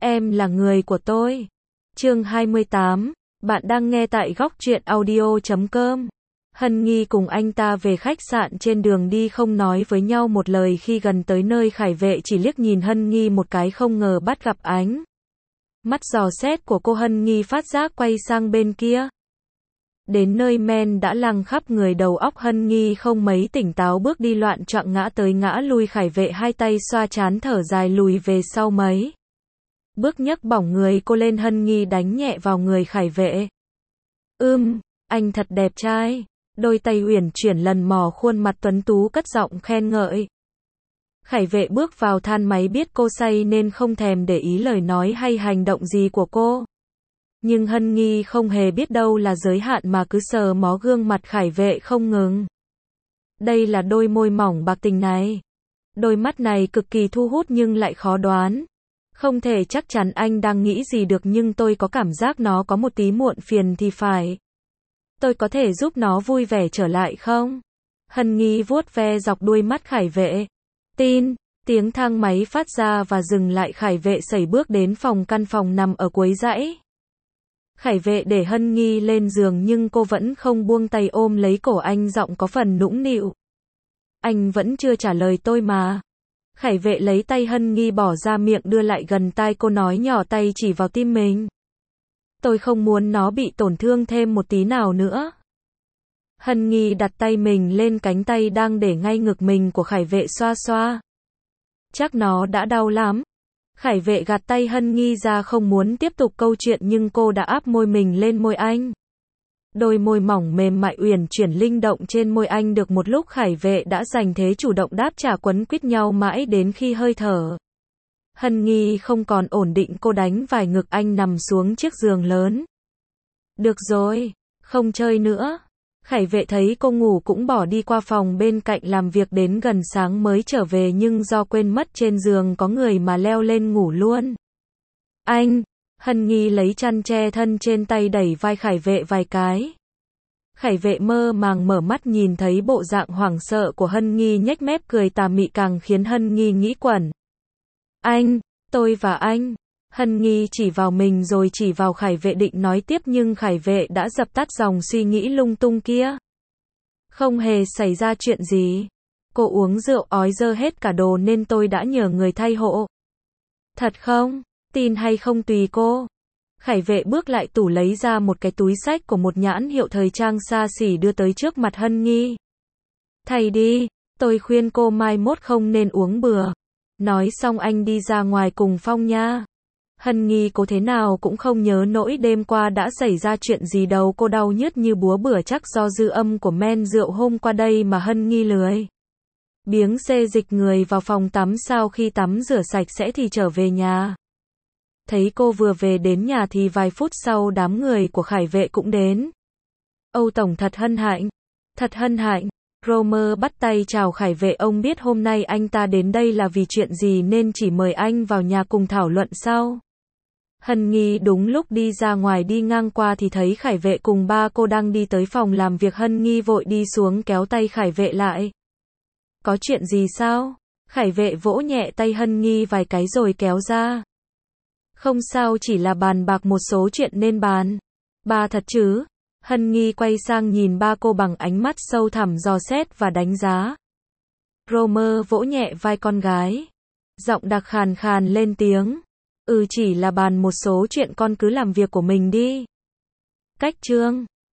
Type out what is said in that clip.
Em là người của tôi. Chương 28, bạn đang nghe tại góc truyện audio.com. Hân Nghi cùng anh ta về khách sạn, trên đường đi không nói với nhau một lời. Khi gần tới nơi, Khải Vệ chỉ liếc nhìn Hân Nghi một cái, không ngờ bắt gặp ánh mắt dò xét của cô. Hân Nghi phát giác quay sang bên kia. Đến nơi men đã lăng khắp người, đầu óc Hân Nghi không mấy tỉnh táo, bước đi loạn choạng, ngã tới ngã lui. Khải Vệ hai tay xoa trán, thở dài lùi về sau mấy bước, nhấc bổng người cô lên. Hân Nghi đánh nhẹ vào người Khải Vệ. Anh thật đẹp trai. Đôi tay uyển chuyển lần mò khuôn mặt tuấn tú, cất giọng khen ngợi. Khải Vệ bước vào than máy, biết cô say nên không thèm để ý lời nói hay hành động gì của cô. Nhưng Hân Nghi không hề biết đâu là giới hạn, mà cứ sờ mó gương mặt Khải Vệ không ngừng. Đây là đôi môi mỏng bạc tình này. Đôi mắt này cực kỳ thu hút nhưng lại khó đoán. Không thể chắc chắn anh đang nghĩ gì được, nhưng tôi có cảm giác nó có một tí muộn phiền thì phải. Tôi có thể giúp nó vui vẻ trở lại không? Hân Nghi vuốt ve dọc đuôi mắt Khải Vệ. Tiếng thang máy phát ra và dừng lại. Khải Vệ sẩy bước đến căn phòng nằm ở cuối dãy. Khải Vệ để Hân Nghi lên giường nhưng cô vẫn không buông tay, ôm lấy cổ anh, giọng có phần nũng nịu. Anh vẫn chưa trả lời tôi mà. Khải Vệ lấy tay Hân Nghi bỏ ra miệng, đưa lại gần tai cô, nói nhỏ, tay chỉ vào tim mình. Tôi không muốn nó bị tổn thương thêm một tí nào nữa. Hân Nghi đặt tay mình lên cánh tay đang để ngay ngực mình của Khải Vệ, xoa xoa. Chắc nó đã đau lắm. Khải Vệ gạt tay Hân Nghi ra, không muốn tiếp tục câu chuyện, nhưng cô đã áp môi mình lên môi anh. Đôi môi mỏng mềm mại uyển chuyển linh động trên môi anh. Được một lúc, Khải Vệ đã giành thế chủ động đáp trả, quấn quýt nhau mãi đến khi hơi thở Hân Nghi không còn ổn định, cô đánh vài ngực anh, nằm xuống chiếc giường lớn. Được rồi, không chơi nữa. Khải Vệ thấy cô ngủ cũng bỏ đi qua phòng bên cạnh làm việc, đến gần sáng mới trở về, nhưng do quên mất trên giường có người mà leo lên ngủ luôn. Hân Nghi lấy chăn che thân trên tay, đẩy vai Khải Vệ vài cái. Khải Vệ mơ màng mở mắt, nhìn thấy bộ dạng hoảng sợ của Hân Nghi, nhếch mép cười tà mị, càng khiến Hân Nghi nghĩ quẩn. Tôi và anh. Hân Nghi chỉ vào mình rồi chỉ vào Khải Vệ, định nói tiếp nhưng Khải Vệ đã dập tắt dòng suy nghĩ lung tung kia. Không hề xảy ra chuyện gì. Cô uống rượu ói dơ hết cả đồ nên tôi đã nhờ người thay hộ. Thật không? Tin hay không tùy cô. Khải Vệ bước lại tủ, lấy ra một cái túi xách của một nhãn hiệu thời trang xa xỉ, đưa tới trước mặt Hân Nghi. Thay đi, tôi khuyên cô mai mốt không nên uống bừa. Nói xong anh đi ra ngoài cùng Phong nha. Hân Nghi cố thế nào cũng không nhớ nổi đêm qua đã xảy ra chuyện gì, đầu cô đau nhức như búa bửa, chắc do dư âm của men rượu hôm qua đây mà. Hân Nghi lười biếng xê dịch người vào phòng tắm, sau khi tắm rửa sạch sẽ thì trở về nhà. Thấy cô vừa về đến nhà thì vài phút sau đám người của Khải Vệ cũng đến. Âu Tổng thật hân hạnh. Thật hân hạnh. Romer bắt tay chào Khải Vệ, ông biết hôm nay anh ta đến đây là vì chuyện gì nên chỉ mời anh vào nhà cùng thảo luận sau. Hân Nghi đúng lúc đi ra ngoài, đi ngang qua thì thấy Khải Vệ cùng ba cô đang đi tới phòng làm việc. Hân Nghi vội đi xuống kéo tay Khải Vệ lại. Có chuyện gì sao? Khải Vệ vỗ nhẹ tay Hân Nghi vài cái rồi kéo ra. Không sao, chỉ là bàn bạc một số chuyện nên bàn. Ba thật chứ? Hân Nghi quay sang nhìn ba cô bằng ánh mắt sâu thẳm, dò xét và đánh giá. Romer vỗ nhẹ vai con gái. Giọng đặc khàn khàn lên tiếng. Chỉ là bàn một số chuyện, con cứ làm việc của mình đi. Cách chương